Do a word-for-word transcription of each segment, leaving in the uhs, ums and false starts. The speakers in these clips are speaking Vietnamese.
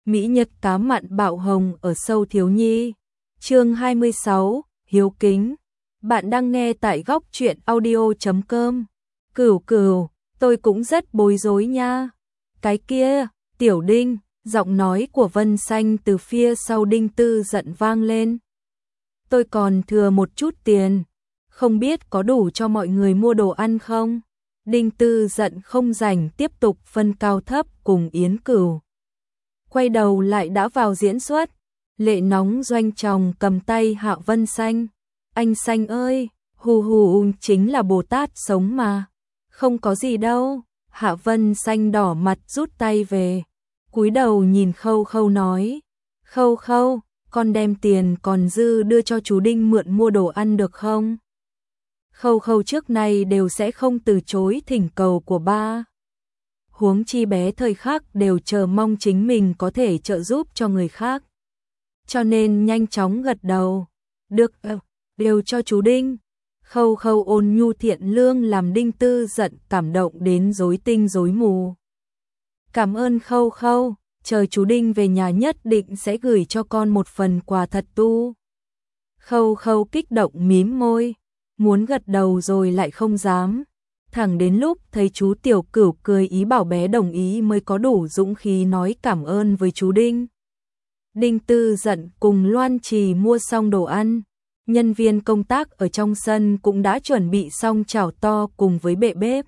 Mỹ Nhật cá mặn bạo hồng ở sâu thiếu nhi. Chương hai mươi sáu, hiếu kính. Bạn đang nghe tại góc truyện audio chấm com. Cửu cửu, tôi cũng rất bối rối nha. Cái kia, Tiểu Đinh, giọng nói của Vân Xanh từ phía sau Đinh Tư giận vang lên. Tôi còn thừa một chút tiền, không biết có đủ cho mọi người mua đồ ăn không? Đinh Tư giận không rảnh tiếp tục phân cao thấp cùng Yến Cửu. Quay đầu lại đã vào diễn xuất, lệ nóng doanh tròng cầm tay Hạ Vân Xanh. Anh Xanh ơi, hù hù chính là Bồ Tát sống mà. Không có gì đâu. Hạ Vân Xanh đỏ mặt rút tay về, cúi đầu nhìn Khâu Khâu nói. Khâu Khâu, con đem tiền còn dư đưa cho chú Đinh mượn mua đồ ăn được không? Khâu Khâu trước nay đều sẽ không từ chối thỉnh cầu của ba. Huống chi bé thời khắc đều chờ mong chính mình có thể trợ giúp cho người khác. Cho nên nhanh chóng gật đầu. Được, đều cho chú Đinh. Khâu Khâu ôn nhu thiện lương làm Đinh Tư giận cảm động đến rối tinh rối mù. Cảm ơn Khâu Khâu, chờ chú Đinh về nhà nhất định sẽ gửi cho con một phần quà thật tu. Khâu Khâu kích động mím môi, muốn gật đầu rồi lại không dám. Thẳng đến lúc thấy chú Tiểu Cửu cười ý bảo bé đồng ý mới có đủ dũng khí nói cảm ơn với chú Đinh. Đinh Tư giận cùng Loan Trì mua xong đồ ăn. Nhân viên công tác ở trong sân cũng đã chuẩn bị xong chảo to cùng với bệ bếp.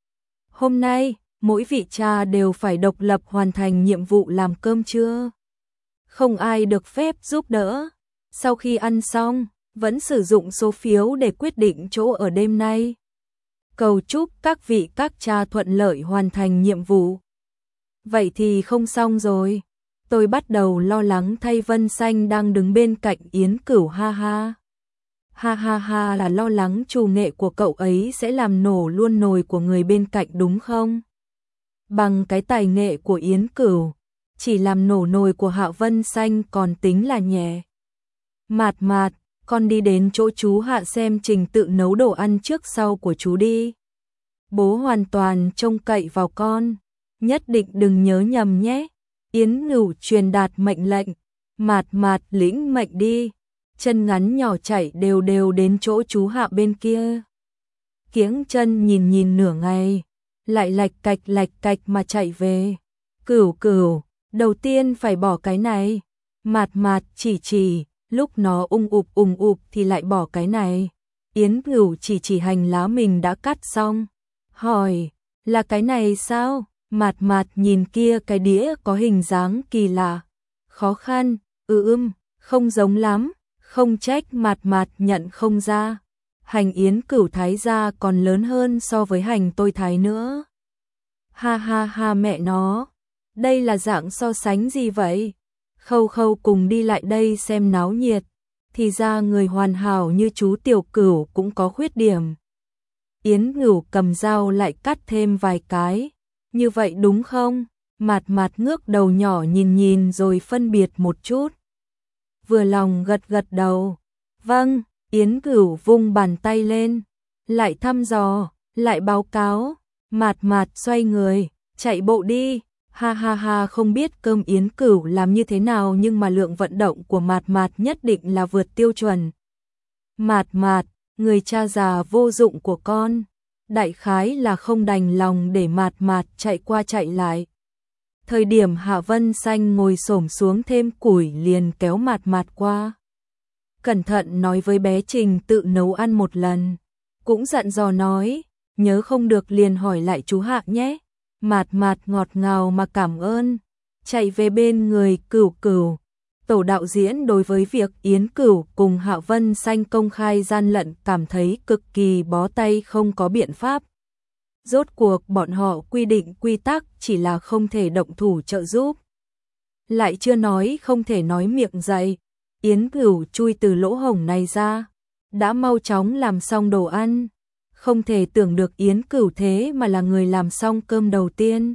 Hôm nay, mỗi vị cha đều phải độc lập hoàn thành nhiệm vụ làm cơm trưa. Không ai được phép giúp đỡ. Sau khi ăn xong, vẫn sử dụng số phiếu để quyết định chỗ ở đêm nay. Cầu chúc các vị các cha thuận lợi hoàn thành nhiệm vụ. Vậy thì không xong rồi. Tôi bắt đầu lo lắng thay Vân Xanh đang đứng bên cạnh Yến Cửu ha ha. Ha ha ha là lo lắng trù nghệ của cậu ấy sẽ làm nổ luôn nồi của người bên cạnh đúng không? Bằng cái tài nghệ của Yến Cửu, chỉ làm nổ nồi của Hạ Vân Xanh còn tính là nhẹ. Mạt mạt, con đi đến chỗ chú Hạ xem trình tự nấu đồ ăn trước sau của chú đi. Bố hoàn toàn trông cậy vào con, nhất định đừng nhớ nhầm nhé. Yến Cửu truyền đạt mệnh lệnh, mạt mạt lĩnh mệnh đi. Chân ngắn nhỏ chạy đều đều đến chỗ chú Hạ bên kia. Kiếng chân nhìn nhìn nửa ngày, lại lạch cạch lạch cạch mà chạy về. Cửu cửu, đầu tiên phải bỏ cái này. Mạt mạt chỉ chỉ, lúc nó ung ụp ung ụp thì lại bỏ cái này. Yến Cửu chỉ chỉ hành lá mình đã cắt xong. Hỏi, là cái này sao? Mạt mạt nhìn kia cái đĩa có hình dáng kỳ lạ. Khó khăn, ừ ưm, không giống lắm. Không trách mạt mạt nhận không ra. Hành Yến Cửu thái ra còn lớn hơn so với hành tôi thái nữa. Ha ha ha mẹ nó. Đây là dạng so sánh gì vậy? Khâu Khâu cùng đi lại đây xem náo nhiệt. Thì ra người hoàn hảo như chú Tiểu Cửu cũng có khuyết điểm. Yến Cửu cầm dao lại cắt thêm vài cái. Như vậy đúng không? Mạt mạt ngước đầu nhỏ nhìn nhìn rồi phân biệt một chút. Vừa lòng gật gật đầu. Vâng, Yến Cửu vung bàn tay lên. Lại thăm dò, lại báo cáo. Mạt mạt xoay người, chạy bộ đi. Ha ha ha không biết cơm Yến Cửu làm như thế nào nhưng mà lượng vận động của mạt mạt nhất định là vượt tiêu chuẩn. Mạt mạt, người cha già vô dụng của con. Đại khái là không đành lòng để mạt mạt chạy qua chạy lại. Thời điểm Hạ Vân Xanh ngồi xổm xuống thêm củi liền kéo mạt mạt qua. Cẩn thận nói với bé Trình tự nấu ăn một lần. Cũng dặn dò nói, nhớ không được liền hỏi lại chú Hạ nhé. Mạt mạt ngọt ngào mà cảm ơn. Chạy về bên người Cửu Cửu. Tổ đạo diễn đối với việc Yến Cửu cùng Hạ Vân Xanh công khai gian lận cảm thấy cực kỳ bó tay không có biện pháp. Rốt cuộc bọn họ quy định quy tắc chỉ là không thể động thủ trợ giúp. Lại chưa nói không thể nói miệng dậy. Yến Cửu chui từ lỗ hổng này ra. Đã mau chóng làm xong đồ ăn. Không thể tưởng được Yến Cửu thế mà là người làm xong cơm đầu tiên.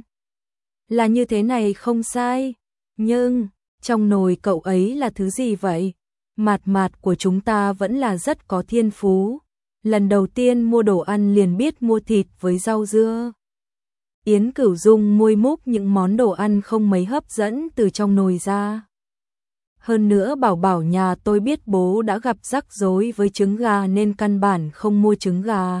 Là như thế này không sai. Nhưng, trong nồi cậu ấy là thứ gì vậy? Mạt mạt của chúng ta vẫn là rất có thiên phú. Lần đầu tiên mua đồ ăn liền biết mua thịt với rau dưa. Yến Cửu Dung môi múc những món đồ ăn không mấy hấp dẫn từ trong nồi ra. Hơn nữa bảo bảo nhà tôi biết bố đã gặp rắc rối với trứng gà nên căn bản không mua trứng gà.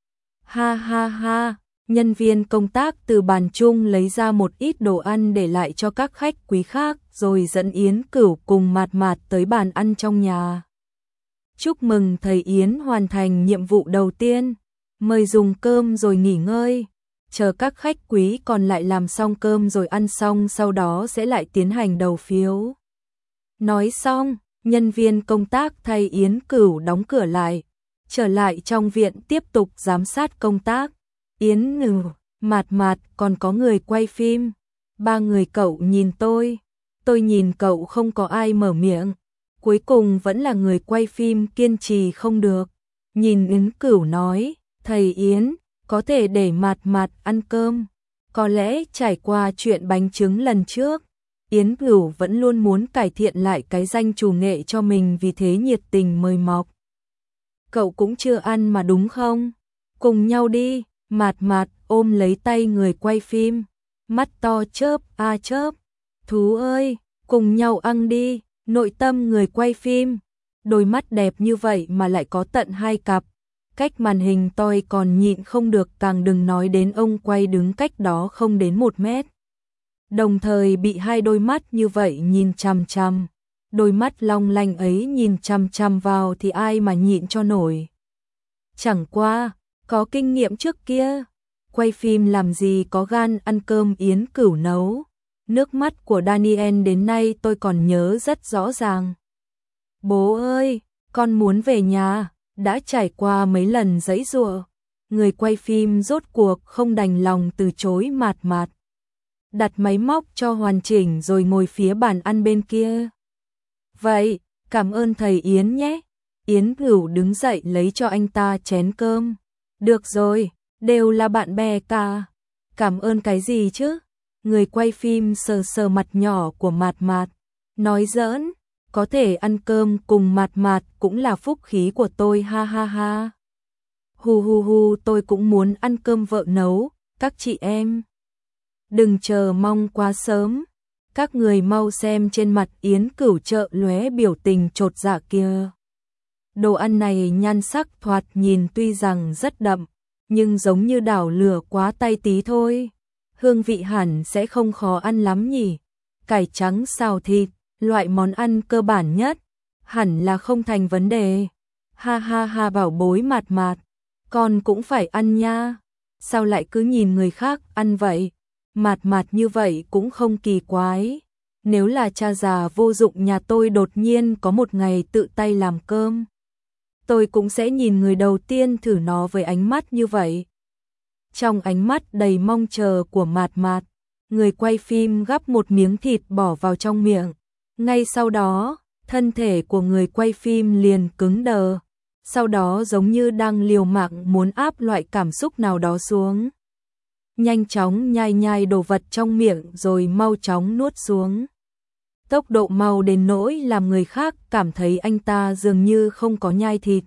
Ha ha ha, nhân viên công tác từ bàn chung lấy ra một ít đồ ăn để lại cho các khách quý khác rồi dẫn Yến Cửu cùng Mạt Mạt tới bàn ăn trong nhà. Chúc mừng thầy Yến hoàn thành nhiệm vụ đầu tiên, mời dùng cơm rồi nghỉ ngơi. Chờ các khách quý còn lại làm xong cơm rồi ăn xong sau đó sẽ lại tiến hành đầu phiếu. Nói xong, nhân viên công tác thay Yến Cửu đóng cửa lại, trở lại trong viện tiếp tục giám sát công tác. Yến Ngừ, Mạt Mạt còn có người quay phim. Ba người cậu nhìn tôi, tôi nhìn cậu không có ai mở miệng. Cuối cùng vẫn là người quay phim kiên trì không được. Nhìn Yến Cửu nói, thầy Yến, có thể để Mạt Mạt ăn cơm. Có lẽ trải qua chuyện bánh trứng lần trước, Yến Cửu vẫn luôn muốn cải thiện lại cái danh chủ nghệ cho mình vì thế nhiệt tình mời mọc. Cậu cũng chưa ăn mà đúng không? Cùng nhau đi. Mạt Mạt ôm lấy tay người quay phim, mắt to chớp a à chớp. Thú ơi, cùng nhau ăn đi. Nội tâm người quay phim, đôi mắt đẹp như vậy mà lại có tận hai cặp. Cách màn hình tôi còn nhịn không được, càng đừng nói đến ông quay đứng cách đó không đến một mét. Đồng thời bị hai đôi mắt như vậy nhìn chằm chằm. Đôi mắt long lanh ấy nhìn chằm chằm vào thì ai mà nhịn cho nổi. Chẳng qua, có kinh nghiệm trước kia, quay phim làm gì có gan ăn cơm Yến Cửu nấu. Nước mắt của Daniel đến nay tôi còn nhớ rất rõ ràng. Bố ơi, con muốn về nhà, đã trải qua mấy lần giãy giụa. Người quay phim rốt cuộc không đành lòng từ chối Mạt Mạt. Đặt máy móc cho hoàn chỉnh rồi ngồi phía bàn ăn bên kia. Vậy, cảm ơn thầy Yến nhé. Yến Cửu đứng dậy lấy cho anh ta chén cơm. Được rồi, đều là bạn bè cả. Cảm ơn cái gì chứ? Người quay phim sờ sờ mặt nhỏ của Mạt Mạt, nói giỡn, có thể ăn cơm cùng Mạt Mạt cũng là phúc khí của tôi ha ha ha. Hu hu hu, tôi cũng muốn ăn cơm vợ nấu, các chị em. Đừng chờ mong quá sớm, các người mau xem trên mặt Yến Cửu chợ lóe biểu tình chột dạ kia. Đồ ăn này nhan sắc thoạt nhìn tuy rằng rất đậm, nhưng giống như đảo lửa quá tay tí thôi. Hương vị hẳn sẽ không khó ăn lắm nhỉ. Cải trắng xào thịt, loại món ăn cơ bản nhất, hẳn là không thành vấn đề. Ha ha ha, bảo bối Mạt Mạt, con cũng phải ăn nha. Sao lại cứ nhìn người khác ăn vậy? Mạt Mạt như vậy cũng không kỳ quái. Nếu là cha già vô dụng nhà tôi đột nhiên có một ngày tự tay làm cơm, tôi cũng sẽ nhìn người đầu tiên thử nó với ánh mắt như vậy. Trong ánh mắt đầy mong chờ của Mạt Mạt, người quay phim gắp một miếng thịt bỏ vào trong miệng. Ngay sau đó, thân thể của người quay phim liền cứng đờ, sau đó giống như đang liều mạng muốn áp loại cảm xúc nào đó xuống. Nhanh chóng nhai nhai đồ vật trong miệng rồi mau chóng nuốt xuống. Tốc độ mau đến nỗi làm người khác cảm thấy anh ta dường như không có nhai thịt.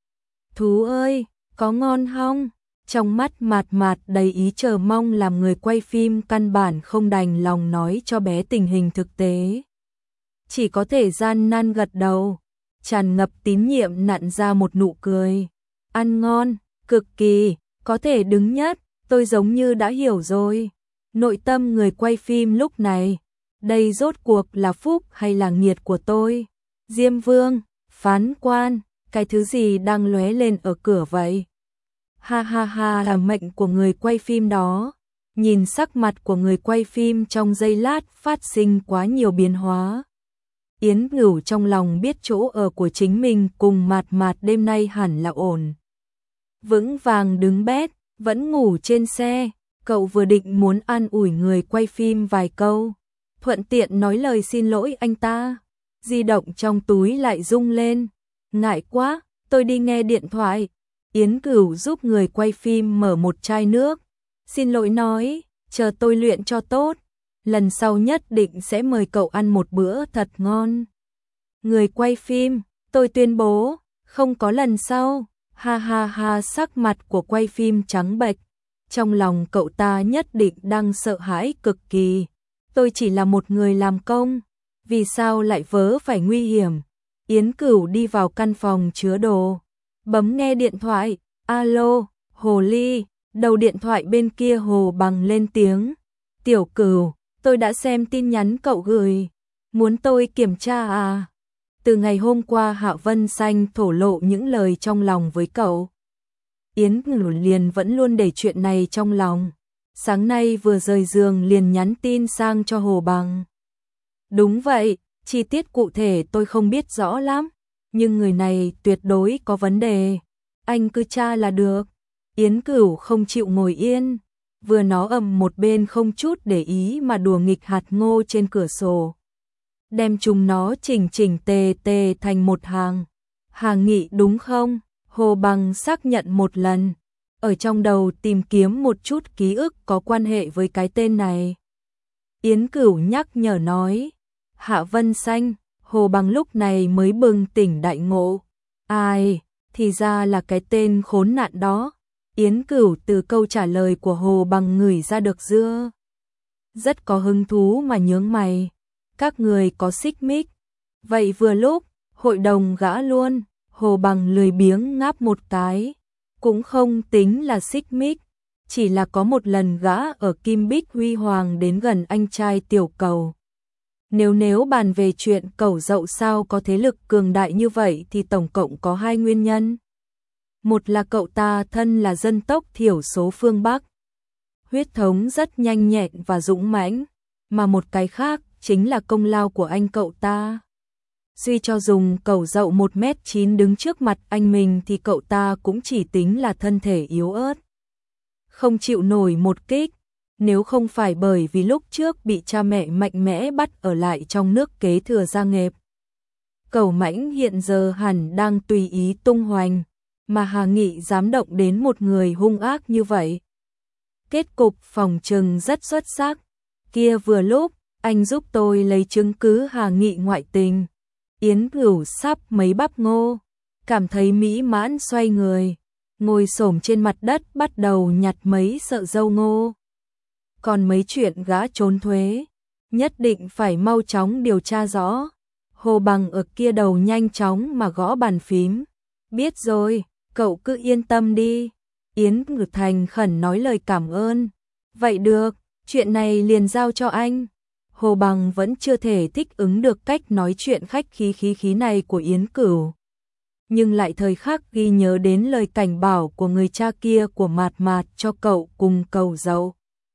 Thú ơi, có ngon không? Trong mắt Mạt Mạt đầy ý chờ mong làm người quay phim căn bản không đành lòng nói cho bé tình hình thực tế. Chỉ có thể gian nan gật đầu, tràn ngập tín nhiệm nặn ra một nụ cười. Ăn ngon, cực kỳ, có thể đứng nhất, tôi giống như đã hiểu rồi. Nội tâm người quay phim lúc này, đây rốt cuộc là phúc hay là nghiệt của tôi? Diêm Vương, phán quan, cái thứ gì đang lóe lên ở cửa vậy? Ha ha ha, là mệnh của người quay phim đó. Nhìn sắc mặt của người quay phim trong giây lát phát sinh quá nhiều biến hóa. Yến Cửu trong lòng biết chỗ ở của chính mình cùng Mạt Mạt đêm nay hẳn là ổn. Vững vàng đứng bét, vẫn ngủ trên xe, cậu vừa định muốn an ủi người quay phim vài câu, thuận tiện nói lời xin lỗi anh ta. Di động trong túi lại rung lên. Ngại quá, tôi đi nghe điện thoại. Yến Cửu giúp người quay phim mở một chai nước. Xin lỗi nói, chờ tôi luyện cho tốt, lần sau nhất định sẽ mời cậu ăn một bữa thật ngon. Người quay phim, tôi tuyên bố, không có lần sau. Ha ha ha, sắc mặt của quay phim trắng bệch, trong lòng cậu ta nhất định đang sợ hãi cực kỳ. Tôi chỉ là một người làm công, vì sao lại vớ phải nguy hiểm? Yến Cửu đi vào căn phòng chứa đồ, bấm nghe điện thoại. Alo, Hồ Ly. Đầu điện thoại bên kia Hồ Bằng lên tiếng. Tiểu Cửu, tôi đã xem tin nhắn cậu gửi. Muốn tôi kiểm tra à? Từ ngày hôm qua Hạ Vân Xanh thổ lộ những lời trong lòng với cậu. Yến Cửu liền vẫn luôn để chuyện này trong lòng. Sáng nay vừa rời giường liền nhắn tin sang cho Hồ Bằng. Đúng vậy, chi tiết cụ thể tôi không biết rõ lắm, nhưng người này tuyệt đối có vấn đề. Anh cứ tra là được. Yến Cửu không chịu ngồi yên, vừa nó ầm một bên không chút để ý mà đùa nghịch hạt ngô trên cửa sổ. Đem chúng nó chỉnh chỉnh tề tề thành một hàng. Hà Nghị đúng không? Hồ Bằng xác nhận một lần, ở trong đầu tìm kiếm một chút ký ức có quan hệ với cái tên này. Yến Cửu nhắc nhở nói. Hạ Vân Xanh. Hồ Bằng lúc này mới bừng tỉnh đại ngộ. Ai, thì ra là cái tên khốn nạn đó. Yến Cửu từ câu trả lời của Hồ Bằng ngửi ra được dưa. Rất có hứng thú mà nhướng mày. Các người có xích mích. Vậy vừa lúc, hội đồng gã luôn. Hồ Bằng lười biếng ngáp một cái. Cũng không tính là xích mích. Chỉ là có một lần gã ở Kim Bích Huy Hoàng đến gần anh trai Tiểu Cầu. Nếu nếu bàn về chuyện Cẩu Dậu sao có thế lực cường đại như vậy thì tổng cộng có hai nguyên nhân. Một là cậu ta thân là dân tộc thiểu số phương Bắc. Huyết thống rất nhanh nhẹn và dũng mãnh. Mà một cái khác chính là công lao của anh cậu ta. Suy cho dùng Cẩu Dậu một mét chín đứng trước mặt anh mình thì cậu ta cũng chỉ tính là thân thể yếu ớt. Không chịu nổi một kích. Nếu không phải bởi vì lúc trước bị cha mẹ mạnh mẽ bắt ở lại trong nước kế thừa gia nghiệp. Cẩu Mãnh hiện giờ hẳn đang tùy ý tung hoành, mà Hà Nghị dám động đến một người hung ác như vậy. Kết cục phòng trừng rất xuất sắc. Kia vừa lúc, anh giúp tôi lấy chứng cứ Hà Nghị ngoại tình. Yến Cửu sắp mấy bắp ngô, cảm thấy mỹ mãn xoay người, ngồi xổm trên mặt đất bắt đầu nhặt mấy sợi dâu ngô. Còn mấy chuyện gã trốn thuế, nhất định phải mau chóng điều tra rõ. Hồ Bằng ở kia đầu nhanh chóng mà gõ bàn phím. Biết rồi, cậu cứ yên tâm đi. Yến Ngự Thành khẩn nói lời cảm ơn. Vậy được, chuyện này liền giao cho anh. Hồ Bằng vẫn chưa thể thích ứng được cách nói chuyện khách khí khí khí này của Yến Cửu. Nhưng lại thời khắc ghi nhớ đến lời cảnh bảo của người cha kia của Mạt Mạt cho cậu cùng Cẩu Dậu.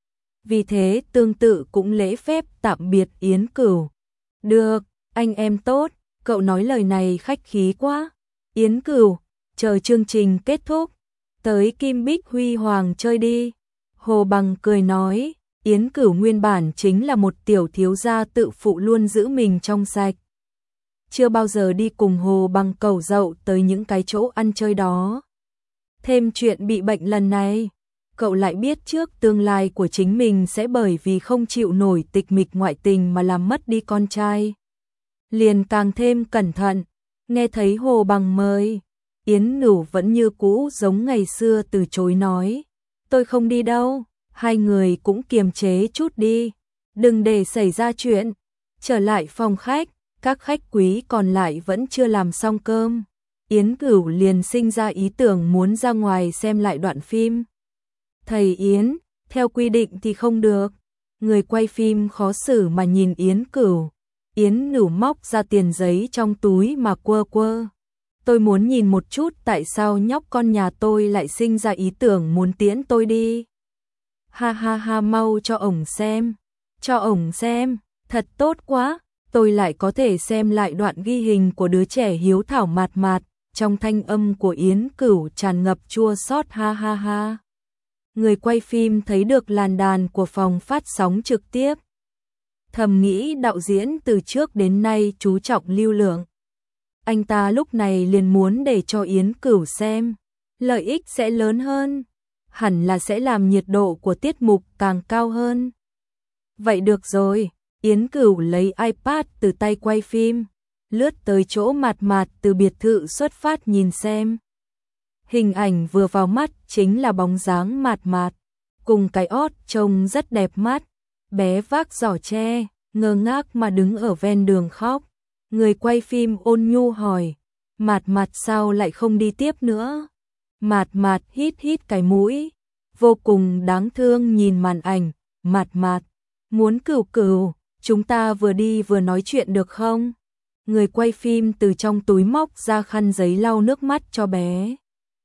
Vì thế tương tự cũng lễ phép tạm biệt Yến Cửu. Được, anh em tốt, cậu nói lời này khách khí quá. Yến Cửu, chờ chương trình kết thúc, tới Kim Bích Huy Hoàng chơi đi. Hồ Bằng cười nói, Yến Cửu nguyên bản chính là một tiểu thiếu gia tự phụ luôn giữ mình trong sạch. Chưa bao giờ đi cùng Hồ Bằng Cẩu Dậu tới những cái chỗ ăn chơi đó. Thêm chuyện bị bệnh lần này, cậu lại biết trước tương lai của chính mình sẽ bởi vì không chịu nổi tịch mịch ngoại tình mà làm mất đi con trai. Liền càng thêm cẩn thận, nghe thấy Hồ Bằng mời, Yến Nửu vẫn như cũ giống ngày xưa từ chối nói, tôi không đi đâu, hai người cũng kiềm chế chút đi, đừng để xảy ra chuyện. Trở lại phòng khách, các khách quý còn lại vẫn chưa làm xong cơm, Yến Cửu liền sinh ra ý tưởng muốn ra ngoài xem lại đoạn phim. Thầy Yến, theo quy định thì không được. Người quay phim khó xử mà nhìn Yến Cửu. Yến Nửu móc ra tiền giấy trong túi mà quơ quơ. Tôi muốn nhìn một chút tại sao nhóc con nhà tôi lại sinh ra ý tưởng muốn tiễn tôi đi. Ha ha ha, mau cho ổng xem. Cho ổng xem, thật tốt quá. Tôi lại có thể xem lại đoạn ghi hình của đứa trẻ hiếu thảo Mạt Mạt. Trong thanh âm của Yến Cửu tràn ngập chua xót, ha ha ha. Người quay phim thấy được làn đàn của phòng phát sóng trực tiếp. Thầm nghĩ đạo diễn từ trước đến nay chú trọng lưu lượng. Anh ta lúc này liền muốn để cho Yến Cửu xem. Lợi ích sẽ lớn hơn. Hẳn là sẽ làm nhiệt độ của tiết mục càng cao hơn. Vậy được rồi, Yến Cửu lấy iPad từ tay quay phim, lướt tới chỗ Mạt Mạt từ biệt thự xuất phát nhìn xem. Hình ảnh vừa vào mắt chính là bóng dáng Mạt Mạt. cùng cái ót trông rất đẹp mắt. Bé vác giỏ tre, ngơ ngác mà đứng ở ven đường khóc. Người quay phim ôn nhu hỏi, Mạt Mạt sao lại không đi tiếp nữa? Mạt Mạt hít hít cái mũi, vô cùng đáng thương nhìn màn ảnh. Mạt Mạt, muốn Cửu Cửu, chúng ta vừa đi vừa nói chuyện được không? Người quay phim từ trong túi móc ra khăn giấy lau nước mắt cho bé.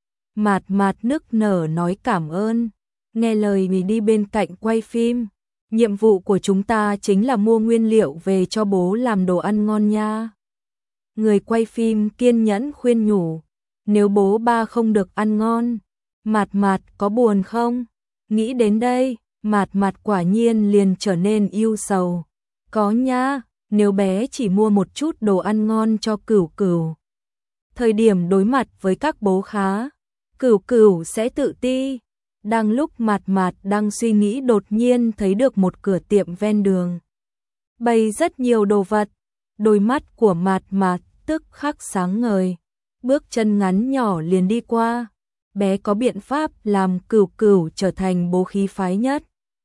Mạt Mạt nức nở nói cảm ơn, nghe lời mình đi bên cạnh quay phim. Nhiệm vụ của chúng ta chính là mua nguyên liệu về cho bố làm đồ ăn ngon nha. Người quay phim kiên nhẫn khuyên nhủ, nếu bố ba không được ăn ngon, Mạt Mạt có buồn không? Nghĩ đến đây, Mạt Mạt quả nhiên liền trở nên ưu sầu. Có nha, nếu bé chỉ mua một chút đồ ăn ngon cho Cửu Cửu. Thời điểm đối mặt với các bố khá, Cửu Cửu sẽ tự ti. Đang lúc Mạt Mạt đang suy nghĩ đột nhiên thấy được một cửa tiệm ven đường. Bày rất nhiều đồ vật, đôi mắt của Mạt Mạt tức khắc sáng ngời. Bước chân ngắn nhỏ liền đi qua. Bé có biện pháp làm Cửu Cửu trở thành bố khí phái nhất.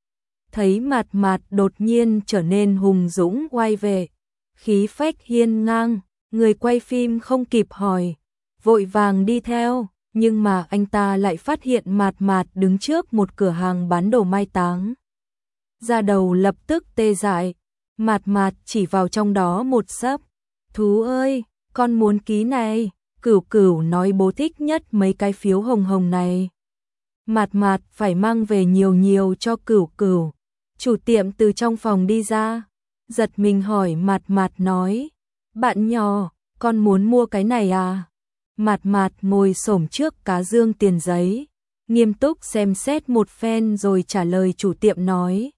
Thấy Mạt Mạt đột nhiên trở nên hùng dũng oai vệ, khí phách hiên ngang, người quay phim không kịp hỏi, vội vàng đi theo, nhưng mà anh ta lại phát hiện Mạt Mạt đứng trước một cửa hàng bán đồ mai táng. Da đầu lập tức tê dại, Mạt Mạt chỉ vào trong đó một sấp. Thú ơi, con muốn ký này, Cửu Cửu nói bố thích nhất mấy cái phiếu hồng hồng này. Mạt Mạt phải mang về nhiều nhiều cho Cửu Cửu. Chủ tiệm từ trong phòng đi ra, giật mình hỏi Mạt Mạt nói, bạn nhỏ, con muốn mua cái này à? Mạt Mạt ngồi xổm trước cá dương tiền giấy, nghiêm túc xem xét một phen rồi trả lời chủ tiệm nói,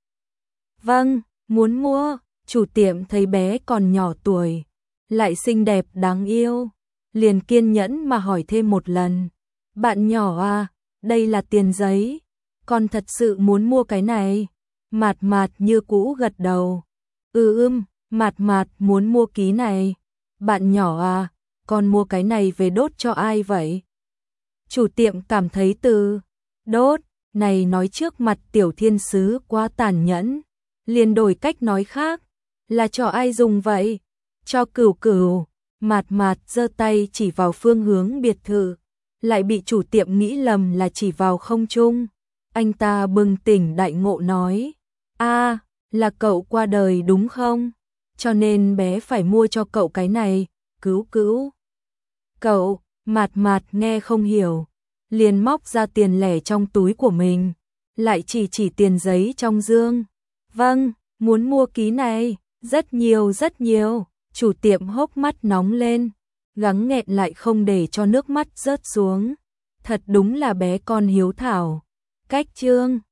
vâng, muốn mua. Chủ tiệm thấy bé còn nhỏ tuổi, lại xinh đẹp đáng yêu, liền kiên nhẫn mà hỏi thêm một lần, bạn nhỏ à, đây là tiền giấy, con thật sự muốn mua cái này? Mạt Mạt như cũ gật đầu. Ừ ưm, Mạt Mạt muốn mua ký này. Bạn nhỏ à, con mua cái này về đốt cho ai vậy? Chủ tiệm cảm thấy từ đốt này nói trước mặt tiểu thiên sứ quá tàn nhẫn, liền đổi cách nói khác, là cho ai dùng vậy? Cho Cửu Cửu. Mạt Mạt giơ tay chỉ vào phương hướng biệt thự, lại bị chủ tiệm nghĩ lầm là chỉ vào không trung. Anh ta bừng tỉnh đại ngộ nói, a, à, là cậu qua đời đúng không? Cho nên bé phải mua cho cậu cái này, Cửu Cửu. Cậu, Mạt Mạt nghe không hiểu, liền móc ra tiền lẻ trong túi của mình, lại chỉ chỉ tiền giấy trong dương. Vâng, muốn mua ký này, rất nhiều rất nhiều. Chủ tiệm hốc mắt nóng lên, gắng nghẹn lại không để cho nước mắt rớt xuống. Thật đúng là bé con hiếu thảo. Cách chương